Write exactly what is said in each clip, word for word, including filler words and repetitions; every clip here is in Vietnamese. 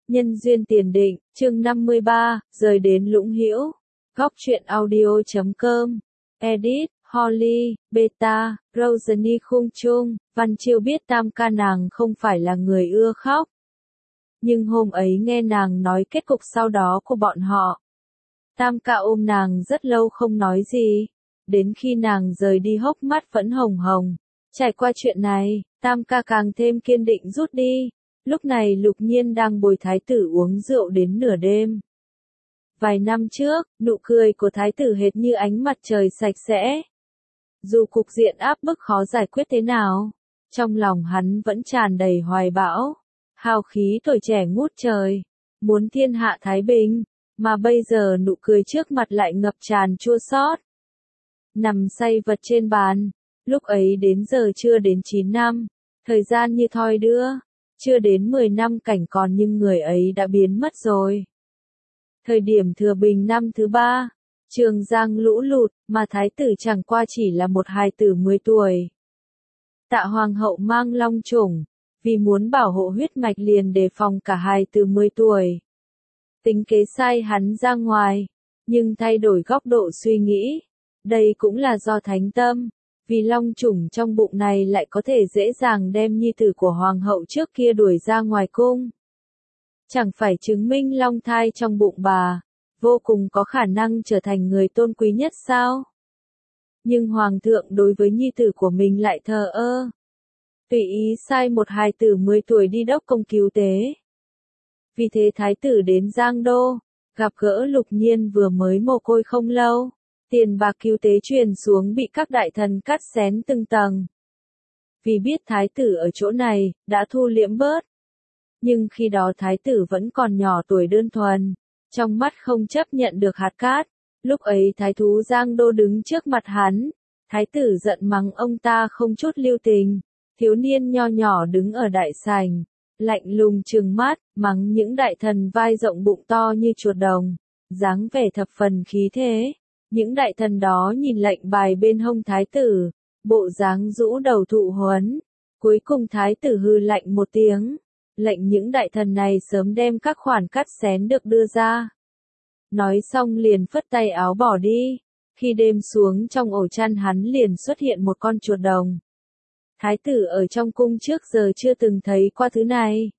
Nhân duyên tiền định, chương năm mươi ba, rời đến Lũng Hữu. Góc truyện audio chấm com. Edit, Holly, Beta, Rosalie Khung Trung, Văn Chiêu biết tam ca nàng không phải là người ưa khóc. Nhưng hôm ấy nghe nàng nói kết cục sau đó của bọn họ. Tam ca ôm nàng rất lâu không nói gì. Đến khi nàng rời đi hốc mắt vẫn hồng hồng. Trải qua chuyện này, tam ca càng thêm kiên định rút đi. Lúc này Lục Nhiên đang bồi thái tử uống rượu đến nửa đêm. Vài năm trước, nụ cười của thái tử hệt như ánh mặt trời sạch sẽ. Dù cục diện áp bức khó giải quyết thế nào, trong lòng hắn vẫn tràn đầy hoài bão, hào khí tuổi trẻ ngút trời, muốn thiên hạ thái bình, mà bây giờ nụ cười trước mặt lại ngập tràn chua xót. Nằm say vật trên bàn, lúc ấy đến giờ chưa đến chín năm, thời gian như thoi đưa. Chưa đến mười năm cảnh còn nhưng người ấy đã biến mất rồi. Thời điểm thừa bình năm thứ ba, Trường Giang lũ lụt, mà thái tử chẳng qua chỉ là một hài tử mười tuổi. Tạ hoàng hậu mang long chủng, vì muốn bảo hộ huyết mạch liền đề phòng cả hài tử mười tuổi. Tính kế sai hắn ra ngoài, nhưng thay đổi góc độ suy nghĩ, đây cũng là do thánh tâm. Vì long chủng trong bụng này lại có thể dễ dàng đem nhi tử của hoàng hậu trước kia đuổi ra ngoài cung. Chẳng phải chứng minh long thai trong bụng bà, vô cùng có khả năng trở thành người tôn quý nhất sao? Nhưng hoàng thượng đối với nhi tử của mình lại thờ ơ. Tùy ý sai một hài tử mười tuổi đi đốc công cứu tế. Vì thế thái tử đến Giang Đô, gặp gỡ Lục Nhiên vừa mới mồ côi không lâu. Tiền bạc cứu tế truyền xuống bị các đại thần cắt xén từng tầng. Vì biết thái tử ở chỗ này, đã thu liễm bớt. Nhưng khi đó thái tử vẫn còn nhỏ tuổi đơn thuần, trong mắt không chấp nhận được hạt cát. Lúc ấy thái thú Giang Đô đứng trước mặt hắn, thái tử giận mắng ông ta không chút lưu tình. Thiếu niên nho nhỏ đứng ở đại sảnh, lạnh lùng trừng mắt, mắng những đại thần vai rộng bụng to như chuột đồng, dáng vẻ thập phần khí thế. Những đại thần đó nhìn lệnh bài bên hông thái tử, bộ dáng rũ đầu thụ huấn. Cuối cùng thái tử hừ lạnh một tiếng, lệnh những đại thần này sớm đem các khoản cắt xén được đưa ra. Nói xong liền phất tay áo bỏ đi, khi đêm xuống trong ổ chăn hắn liền xuất hiện một con chuột đồng. Thái tử ở trong cung trước giờ chưa từng thấy qua thứ này.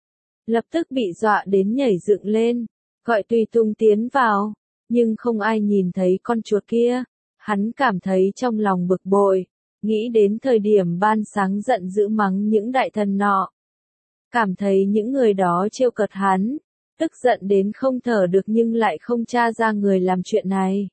Lập tức bị dọa đến nhảy dựng lên, gọi tùy tùng tiến vào. Nhưng không ai nhìn thấy con chuột kia, hắn cảm thấy trong lòng bực bội, nghĩ đến thời điểm ban sáng giận dữ mắng những đại thần nọ. Cảm thấy những người đó trêu cợt hắn, tức giận đến không thở được nhưng lại không tra ra người làm chuyện này.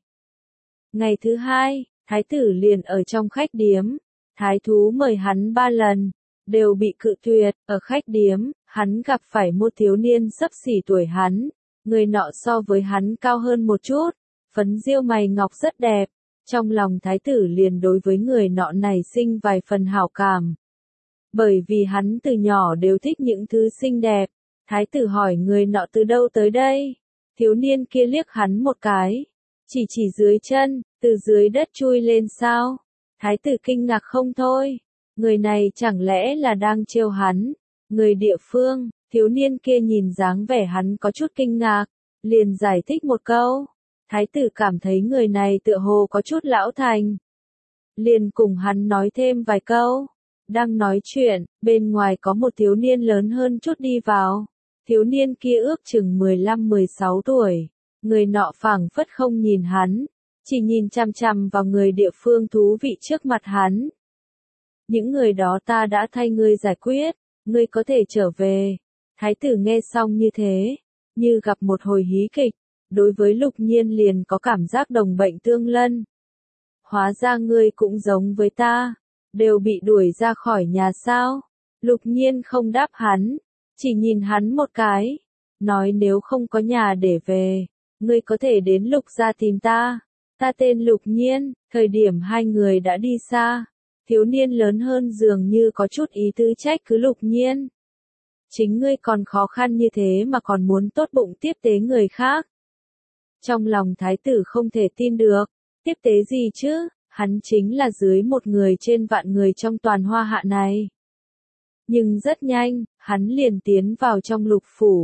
Ngày thứ hai, thái tử liền ở trong khách điếm, thái thú mời hắn ba lần, đều bị cự tuyệt. Ở khách điếm, hắn gặp phải một thiếu niên xấp xỉ tuổi hắn. Người nọ so với hắn cao hơn một chút, phấn diêu mày ngọc rất đẹp, trong lòng thái tử liền đối với người nọ này sinh vài phần hảo cảm. Bởi vì hắn từ nhỏ đều thích những thứ xinh đẹp, thái tử hỏi người nọ từ đâu tới đây, thiếu niên kia liếc hắn một cái, chỉ chỉ dưới chân, từ dưới đất chui lên sao, thái tử kinh ngạc không thôi, người này chẳng lẽ là đang trêu hắn, người địa phương. Thiếu niên kia nhìn dáng vẻ hắn có chút kinh ngạc, liền giải thích một câu. Thái tử cảm thấy người này tựa hồ có chút lão thành. Liền cùng hắn nói thêm vài câu. Đang nói chuyện, bên ngoài có một thiếu niên lớn hơn chút đi vào. Thiếu niên kia ước chừng mười lăm mười sáu tuổi. Người nọ phảng phất không nhìn hắn, chỉ nhìn chằm chằm vào người địa phương thú vị trước mặt hắn. Những người đó ta đã thay ngươi giải quyết, ngươi có thể trở về. Thái tử nghe xong như thế, như gặp một hồi hí kịch, đối với Lục Nhiên liền có cảm giác đồng bệnh tương lân. Hóa ra ngươi cũng giống với ta, đều bị đuổi ra khỏi nhà sao? Lục Nhiên không đáp hắn, chỉ nhìn hắn một cái, nói nếu không có nhà để về, ngươi có thể đến Lục gia tìm ta. Ta tên Lục Nhiên. Thời điểm hai người đã đi xa, thiếu niên lớn hơn dường như có chút ý tứ trách cứ Lục Nhiên. Chính ngươi còn khó khăn như thế mà còn muốn tốt bụng tiếp tế người khác. Trong lòng thái tử không thể tin được, tiếp tế gì chứ, hắn chính là dưới một người trên vạn người trong toàn hoa hạ này. Nhưng rất nhanh, hắn liền tiến vào trong Lục phủ,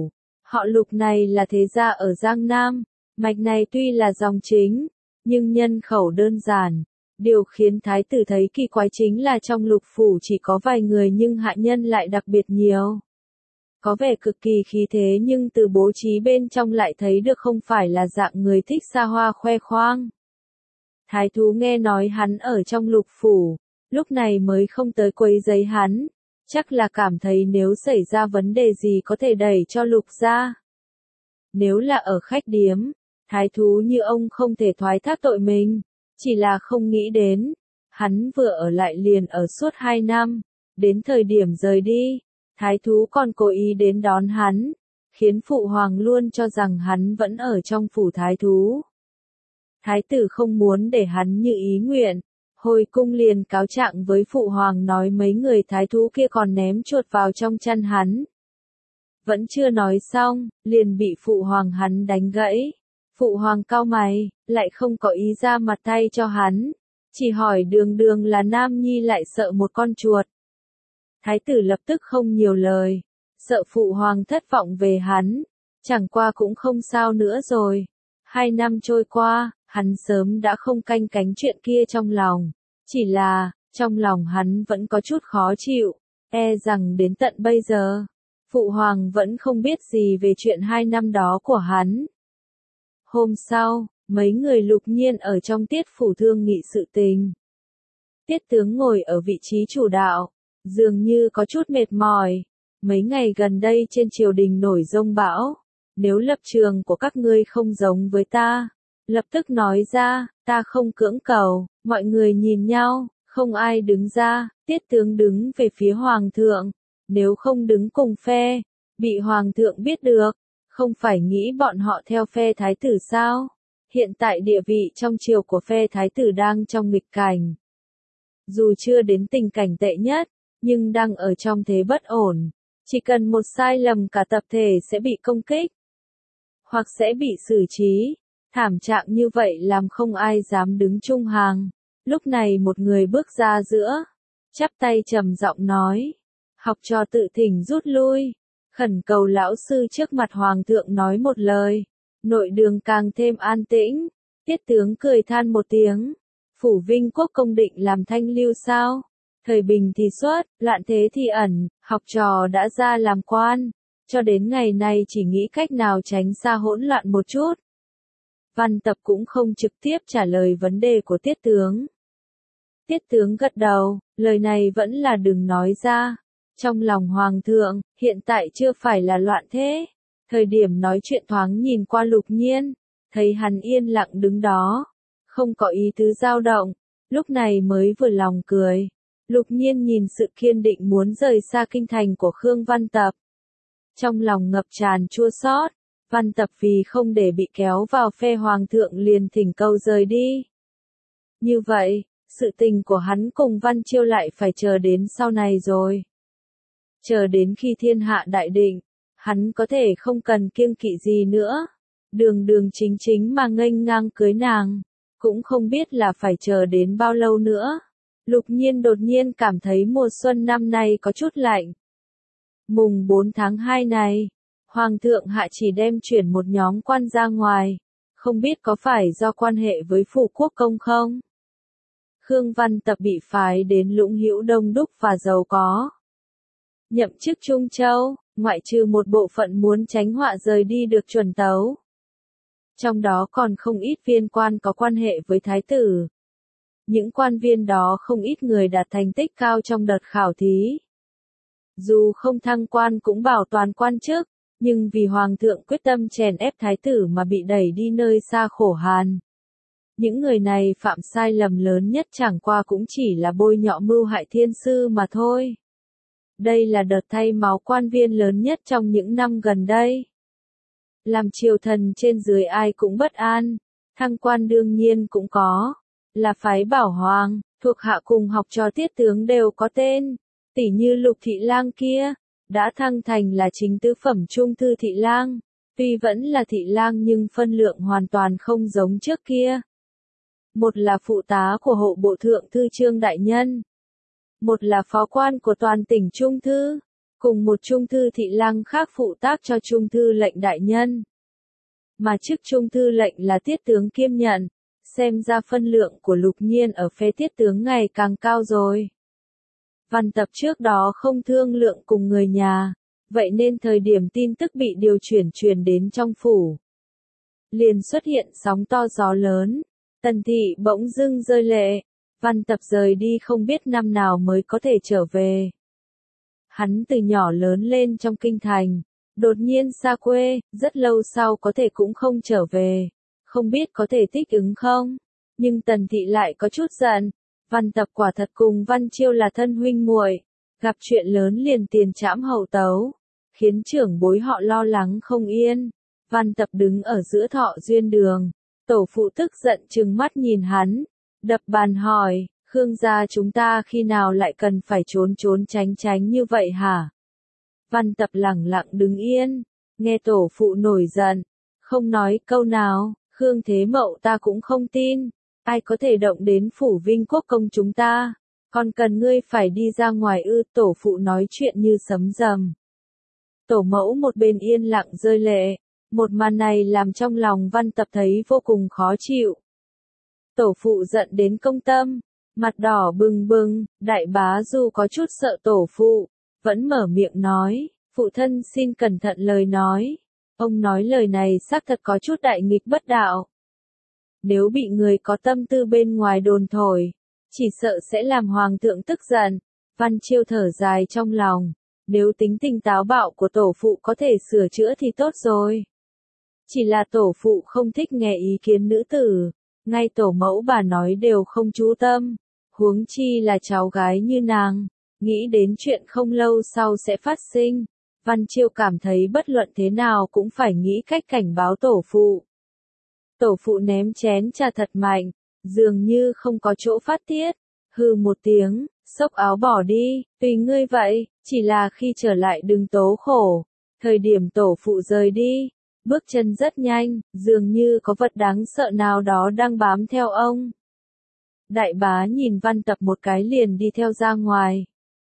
Họ Lục này là thế gia ở Giang Nam, mạch này tuy là dòng chính, nhưng nhân khẩu đơn giản. Điều khiến thái tử thấy kỳ quái chính là trong Lục phủ chỉ có vài người nhưng hạ nhân lại đặc biệt nhiều. Có vẻ cực kỳ khí thế nhưng từ bố trí bên trong lại thấy được không phải là dạng người thích xa hoa khoe khoang. Thái thú nghe nói hắn ở trong Lục phủ, lúc này mới không tới quấy rầy hắn, chắc là cảm thấy nếu xảy ra vấn đề gì có thể đẩy cho Lục ra. Nếu là ở khách điếm, thái thú như ông không thể thoái thác tội mình, chỉ là không nghĩ đến, hắn vừa ở lại liền ở suốt hai năm, đến thời điểm rời đi, thái thú còn cố ý đến đón hắn, khiến phụ hoàng luôn cho rằng hắn vẫn ở trong phủ thái thú. Thái tử không muốn để hắn như ý nguyện, hồi cung liền cáo trạng với phụ hoàng nói mấy người thái thú kia còn ném chuột vào trong chăn hắn. Vẫn chưa nói xong, liền bị phụ hoàng hắn đánh gãy. Phụ hoàng cau mày, lại không có ý ra mặt thay cho hắn, chỉ hỏi đường đường là nam nhi lại sợ một con chuột. Thái tử lập tức không nhiều lời, sợ phụ hoàng thất vọng về hắn, chẳng qua cũng không sao nữa rồi. Hai năm trôi qua, hắn sớm đã không canh cánh chuyện kia trong lòng, chỉ là, trong lòng hắn vẫn có chút khó chịu, e rằng đến tận bây giờ, phụ hoàng vẫn không biết gì về chuyện hai năm đó của hắn. Hôm sau, mấy người Lục Nhiên ở trong tiết phủ thương nghị sự tình. Tiết tướng ngồi ở vị trí chủ đạo, dường như có chút mệt mỏi. Mấy ngày gần đây trên triều đình nổi giông bão, nếu lập trường của các ngươi không giống với ta, lập tức nói ra, ta không cưỡng cầu. Mọi người nhìn nhau, không ai đứng ra, tiết tướng đứng về phía hoàng thượng, nếu không đứng cùng phe, bị hoàng thượng biết được, không phải nghĩ bọn họ theo phe thái tử sao? Hiện tại địa vị trong triều của phe thái tử đang trong nghịch cảnh. Dù chưa đến tình cảnh tệ nhất, nhưng đang ở trong thế bất ổn. Chỉ cần một sai lầm cả tập thể sẽ bị công kích, hoặc sẽ bị xử trí. Thảm trạng như vậy làm không ai dám đứng chung hàng. Lúc này một người bước ra giữa, chắp tay trầm giọng nói, học trò tự thỉnh rút lui, khẩn cầu lão sư trước mặt hoàng thượng nói một lời. Nội đường càng thêm an tĩnh, tiết tướng cười than một tiếng, phủ Vinh Quốc công định làm thanh lưu sao? Thời bình thì xuất, loạn thế thì ẩn, học trò đã ra làm quan, cho đến ngày nay chỉ nghĩ cách nào tránh xa hỗn loạn một chút. Văn Tập cũng không trực tiếp trả lời vấn đề của tiết tướng. Tiết tướng gật đầu, lời này vẫn là đừng nói ra. Trong lòng hoàng thượng, hiện tại chưa phải là loạn thế. Thời điểm nói chuyện thoáng nhìn qua Lục Nhiên, thấy hắn yên lặng đứng đó, không có ý tứ dao động, lúc này mới vừa lòng cười. Lục Nhiên nhìn sự kiên định muốn rời xa kinh thành của Khương Văn Tập. Trong lòng ngập tràn chua xót, Văn Tập vì không để bị kéo vào phe hoàng thượng liền thỉnh cầu rời đi. Như vậy, sự tình của hắn cùng Văn Chiêu lại phải chờ đến sau này rồi. Chờ đến khi thiên hạ đại định, hắn có thể không cần kiêng kỵ gì nữa. Đường đường chính chính mà nghênh ngang cưới nàng, cũng không biết là phải chờ đến bao lâu nữa. Lục Nhiên đột nhiên cảm thấy mùa xuân năm nay có chút lạnh. Mùng bốn tháng hai này, Hoàng thượng hạ chỉ đem chuyển một nhóm quan ra ngoài, không biết có phải do quan hệ với phủ quốc công không? Khương Văn Tập bị phái đến Lũng Hữu đông đúc và giàu có. Nhậm chức Trung Châu, ngoại trừ một bộ phận muốn tránh họa rời đi được chuẩn tấu. Trong đó còn không ít viên quan có quan hệ với thái tử. Những quan viên đó không ít người đạt thành tích cao trong đợt khảo thí. Dù không thăng quan cũng bảo toàn quan chức, nhưng vì hoàng thượng quyết tâm chèn ép thái tử mà bị đẩy đi nơi xa khổ hàn. Những người này phạm sai lầm lớn nhất chẳng qua cũng chỉ là bôi nhọ mưu hại thiên sư mà thôi. Đây là đợt thay máu quan viên lớn nhất trong những năm gần đây. Làm triều thần trên dưới ai cũng bất an, thăng quan đương nhiên cũng có, là phái bảo hoàng, thuộc hạ cùng học trò tiết tướng đều có tên, tỉ như Lục Thị Lang kia, đã thăng thành là chính tứ phẩm trung thư thị lang, tuy vẫn là thị lang nhưng phân lượng hoàn toàn không giống trước kia. Một là phụ tá của hộ bộ thượng thư Trương Đại Nhân, một là phó quan của toàn tỉnh Trung Thư. cùng một trung thư thị lang khác phụ tác cho trung thư lệnh đại nhân. Mà chức trung thư lệnh là tiết tướng kiêm nhận, xem ra phân lượng của Lục Nhiên ở phe tiết tướng ngày càng cao rồi. Văn Tập trước đó không thương lượng cùng người nhà, vậy nên thời điểm tin tức bị điều chuyển truyền đến trong phủ, liền xuất hiện sóng to gió lớn, Tần thị bỗng dưng rơi lệ, Văn Tập rời đi không biết năm nào mới có thể trở về. Hắn từ nhỏ lớn lên trong kinh thành, đột nhiên xa quê, rất lâu sau có thể cũng không trở về, không biết có thể thích ứng không, nhưng Tần thị lại có chút giận, Văn Tập quả thật cùng Văn Chiêu là thân huynh muội, gặp chuyện lớn liền tiền trảm hậu tấu, khiến trưởng bối họ lo lắng không yên. Văn Tập đứng ở giữa Thọ Duyên đường, tổ phụ tức giận trừng mắt nhìn hắn, đập bàn hỏi, Khương gia chúng ta khi nào lại cần phải trốn trốn tránh tránh như vậy hả? Văn Tập lẳng lặng đứng yên, nghe tổ phụ nổi giận, không nói câu nào, Khương Thế Mậu ta cũng không tin, ai có thể động đến phủ Vinh Quốc công chúng ta, còn cần ngươi phải đi ra ngoài ư? Tổ phụ nói chuyện như sấm dầm. Tổ mẫu một bên yên lặng rơi lệ, một màn này làm trong lòng Văn Tập thấy vô cùng khó chịu. Tổ phụ giận đến công tâm, mặt đỏ bừng bừng, Đại Bá dù có chút sợ tổ phụ, vẫn mở miệng nói, phụ thân xin cẩn thận lời nói. Ông nói lời này xác thật có chút đại nghịch bất đạo. Nếu bị người có tâm tư bên ngoài đồn thổi, chỉ sợ sẽ làm hoàng thượng tức giận. Văn Chiêu thở dài trong lòng, nếu tính tình táo bạo của tổ phụ có thể sửa chữa thì tốt rồi. Chỉ là tổ phụ không thích nghe ý kiến nữ tử, ngay tổ mẫu bà nói đều không chú tâm, huống chi là cháu gái như nàng, nghĩ đến chuyện không lâu sau sẽ phát sinh. Văn Chiêu cảm thấy bất luận thế nào cũng phải nghĩ cách cảnh báo tổ phụ. Tổ phụ ném chén trà thật mạnh, dường như không có chỗ phát tiết, hừ một tiếng, xốc áo bỏ đi, tùy ngươi vậy, chỉ là khi trở lại đừng tố khổ. Thời điểm tổ phụ rời đi, bước chân rất nhanh, dường như có vật đáng sợ nào đó đang bám theo ông. Đại Bá nhìn Văn Tập một cái liền đi theo ra ngoài.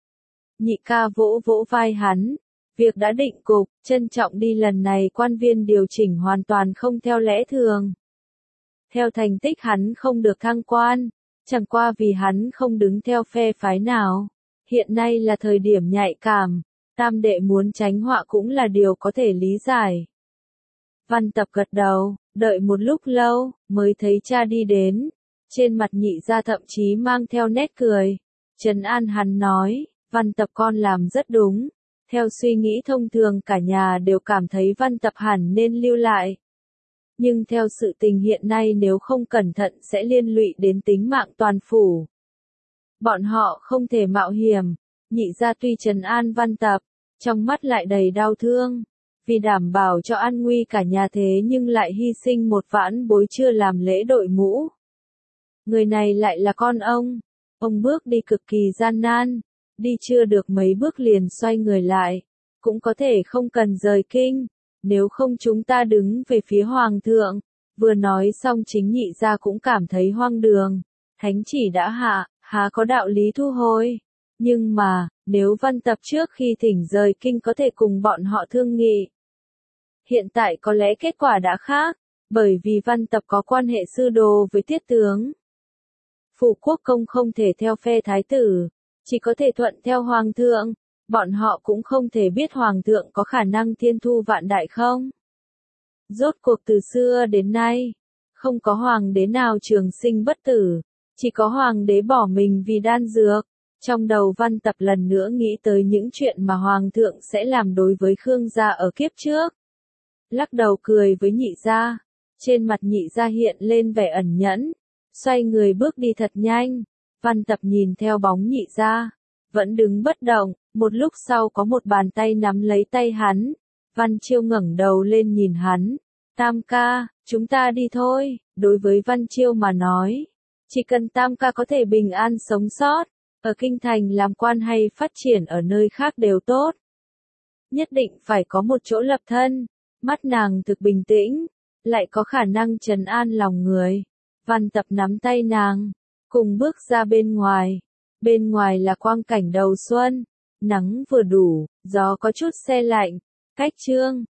Nhị ca vỗ vỗ vai hắn, việc đã định cục, trân trọng đi, lần này quan viên điều chỉnh hoàn toàn không theo lẽ thường. Theo thành tích hắn không được thăng quan, chẳng qua vì hắn không đứng theo phe phái nào. Hiện nay là thời điểm nhạy cảm, tam đệ muốn tránh họa cũng là điều có thể lý giải. Văn Tập gật đầu, đợi một lúc lâu, mới thấy cha đi đến. Trên mặt nhị gia thậm chí mang theo nét cười. Trấn an hắn nói, Văn Tập con làm rất đúng. Theo suy nghĩ thông thường cả nhà đều cảm thấy Văn Tập hẳn nên lưu lại. Nhưng theo sự tình hiện nay nếu không cẩn thận sẽ liên lụy đến tính mạng toàn phủ. Bọn họ không thể mạo hiểm. Nhị gia tuy trấn an Văn Tập, trong mắt lại đầy đau thương. Vì đảm bảo cho an nguy cả nhà thế nhưng lại hy sinh một vãn bối chưa làm lễ đội mũ. Người này lại là con ông. Ông bước đi cực kỳ gian nan, đi chưa được mấy bước liền xoay người lại, cũng có thể không cần rời kinh, nếu không chúng ta đứng về phía hoàng thượng. Vừa nói xong chính nhị gia cũng cảm thấy hoang đường, thánh chỉ đã hạ, há có đạo lý thu hồi. Nhưng mà, nếu Văn Tập trước khi thỉnh rời kinh có thể cùng bọn họ thương nghị. Hiện tại có lẽ kết quả đã khác, bởi vì Văn Tập có quan hệ sư đồ với tiết tướng. Phủ quốc công không thể theo phe thái tử, chỉ có thể thuận theo hoàng thượng, bọn họ cũng không thể biết hoàng thượng có khả năng thiên thu vạn đại không. Rốt cuộc từ xưa đến nay, không có hoàng đế nào trường sinh bất tử, chỉ có hoàng đế bỏ mình vì đan dược. Trong đầu Văn Tập lần nữa nghĩ tới những chuyện mà hoàng thượng sẽ làm đối với Khương gia ở kiếp trước. Lắc đầu cười với nhị gia, trên mặt nhị gia hiện lên vẻ ẩn nhẫn, xoay người bước đi thật nhanh. Văn Tập nhìn theo bóng nhị gia, vẫn đứng bất động, một lúc sau có một bàn tay nắm lấy tay hắn. Văn Chiêu ngẩng đầu lên nhìn hắn, Tam ca, chúng ta đi thôi. Đối với Văn Chiêu mà nói, chỉ cần Tam ca có thể bình an sống sót, ở kinh thành làm quan hay phát triển ở nơi khác đều tốt. Nhất định phải có một chỗ lập thân. Mắt nàng thực bình tĩnh, lại có khả năng trấn an lòng người. Văn Tập nắm tay nàng, cùng bước ra bên ngoài. Bên ngoài là quang cảnh đầu xuân, nắng vừa đủ, gió có chút se lạnh. Cách chương